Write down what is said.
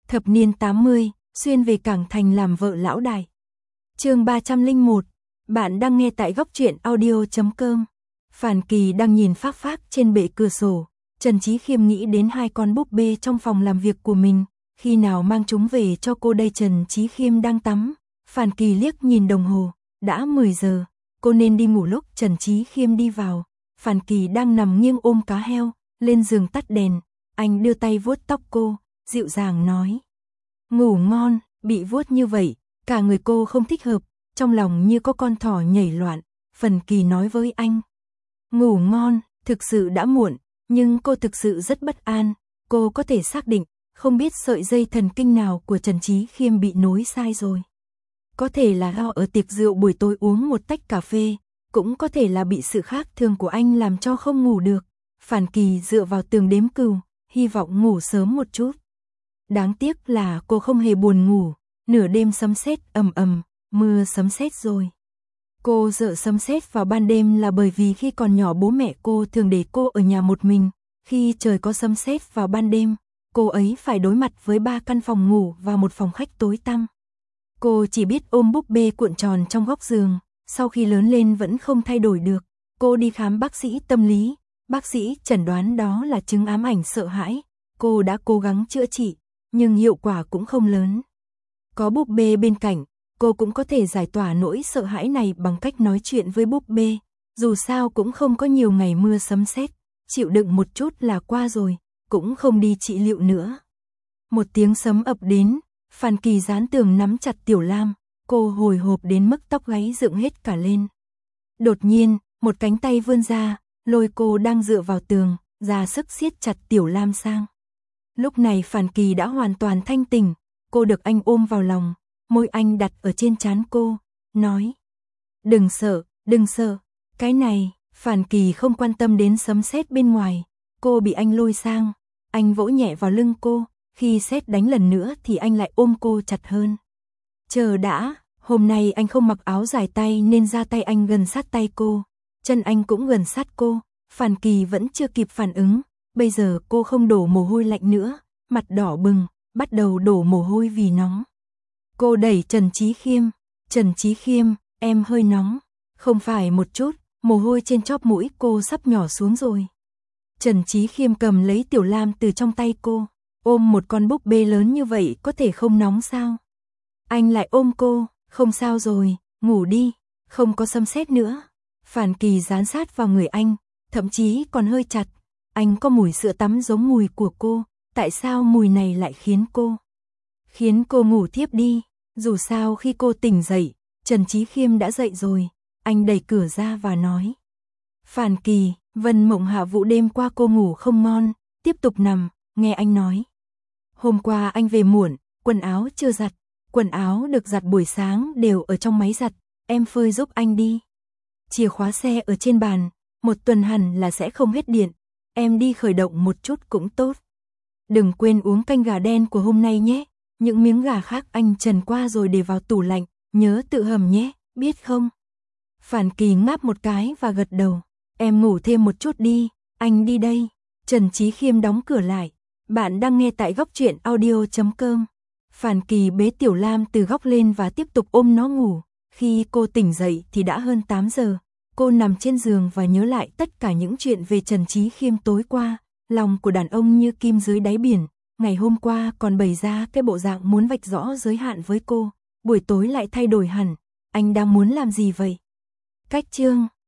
Thập niên 80, xuyên về Cảng Thành làm vợ lão đại. Chương 301. Bạn đang nghe tại góc truyện audio.com. Phản Kỳ đang nhìn phác phác trên bệ cửa sổ. Trần Chí Khiêm nghĩ đến hai con búp bê trong phòng làm việc của mình, khi nào mang chúng về cho cô đây. Trần Chí Khiêm đang tắm. Phản Kỳ liếc nhìn đồng hồ, đã 10 giờ, cô nên đi ngủ. Lúc Trần Chí Khiêm đi vào, Phản Kỳ đang nằm nghiêng ôm cá heo, lên giường tắt đèn. Anh đưa tay vuốt tóc cô, dịu dàng nói: ngủ ngon. Bị vuốt như vậy, cả người cô không thích hợp, trong lòng như có con thỏ nhảy loạn. Phản Kỳ nói với anh: ngủ ngon. Thực sự đã muộn, nhưng cô thực sự rất bất an. Cô có thể xác định, không biết sợi dây thần kinh nào của Trần Chí Khiêm bị nối sai rồi. Có thể là lo ở tiệc rượu buổi tối uống một tách cà phê, cũng có thể là bị sự khác thường của anh làm cho không ngủ được. Phản Kỳ dựa vào tường đếm cừu, hy vọng ngủ sớm một chút. Đáng tiếc là cô không hề buồn ngủ. Nửa đêm sấm sét ầm ầm, mưa sấm sét rồi. Cô sợ sấm sét vào ban đêm là bởi vì khi còn nhỏ bố mẹ cô thường để cô ở nhà một mình. Khi trời có sấm sét vào ban đêm, cô ấy phải đối mặt với 3 căn phòng ngủ và một phòng khách tối tăm. Cô chỉ biết ôm búp bê cuộn tròn trong góc giường. Sau khi lớn lên vẫn không thay đổi được. Cô đi khám bác sĩ tâm lý. Bác sĩ chẩn đoán đó là chứng ám ảnh sợ hãi. Cô đã cố gắng chữa trị, nhưng hiệu quả cũng không lớn. Có búp bê bên cạnh, cô cũng có thể giải tỏa nỗi sợ hãi này bằng cách nói chuyện với búp bê. Dù sao cũng không có nhiều ngày mưa sấm sét, chịu đựng một chút là qua rồi, cũng không đi trị liệu nữa. Một tiếng sấm ập đến, Phản Kỳ dán tường nắm chặt Tiểu Lam, cô hồi hộp đến mức tóc gáy dựng hết cả lên. Đột nhiên, một cánh tay vươn ra, lôi cô đang dựa vào tường, ra sức siết chặt Tiểu Lam sang. Lúc này Phản Kỳ đã hoàn toàn thanh tỉnh, cô được anh ôm vào lòng, môi anh đặt ở trên trán cô, nói: đừng sợ, đừng sợ. Cái này, Phản Kỳ không quan tâm đến sấm sét bên ngoài, cô bị anh lôi sang, anh vỗ nhẹ vào lưng cô, khi sét đánh lần nữa thì anh lại ôm cô chặt hơn. Chờ đã, hôm nay anh không mặc áo dài tay nên da tay anh gần sát tay cô, chân anh cũng gần sát cô. Phản Kỳ vẫn chưa kịp phản ứng, bây giờ cô không đổ mồ hôi lạnh nữa, mặt đỏ bừng, bắt đầu đổ mồ hôi vì nóng. Cô đẩy Trần Chí Khiêm: Trần Chí Khiêm, em hơi nóng. Không phải một chút, mồ hôi trên chóp mũi cô sắp nhỏ xuống rồi. Trần Chí Khiêm cầm lấy Tiểu Lam từ trong tay cô, ôm một con búp bê lớn như vậy có thể không nóng sao? Anh lại ôm cô: không sao rồi, ngủ đi, không có sấm sét nữa. Phản Kỳ dán sát vào người anh, thậm chí còn hơi chặt. Anh có mùi sữa tắm giống mùi của cô, tại sao mùi này lại khiến cô ngủ thiếp đi? Dù sao khi cô tỉnh dậy, Trần Chí Khiêm đã dậy rồi. Anh đẩy cửa ra và nói: Phản Kỳ, Vân Mộng Hạ Vũ đêm qua cô ngủ không ngon, tiếp tục nằm. Nghe anh nói, hôm qua anh về muộn, quần áo chưa giặt, quần áo được giặt buổi sáng đều ở trong máy giặt, em phơi giúp anh đi. Chìa khóa xe ở trên bàn, một tuần hẳn là sẽ không hết điện, em đi khởi động một chút cũng tốt. Đừng quên uống canh gà đen của hôm nay nhé, những miếng gà khác anh trần qua rồi để vào tủ lạnh, nhớ tự hầm nhé, biết không? Phản Kỳ ngáp một cái và gật đầu. Em ngủ thêm một chút đi, anh đi đây. Trần Chí Khiêm đóng cửa lại. Bạn đang nghe tại góc truyện audio.com. Phản Kỳ bế Tiểu Lam từ góc lên và tiếp tục ôm nó ngủ. Khi cô tỉnh dậy thì đã hơn 8 giờ. Cô nằm trên giường và nhớ lại tất cả những chuyện về Trần Chí Khiêm tối qua. Lòng của đàn ông như kim dưới đáy biển. Ngày hôm qua còn bày ra cái bộ dạng muốn vạch rõ giới hạn với cô. Buổi tối lại thay đổi hẳn. Anh đang muốn làm gì vậy? Cách chương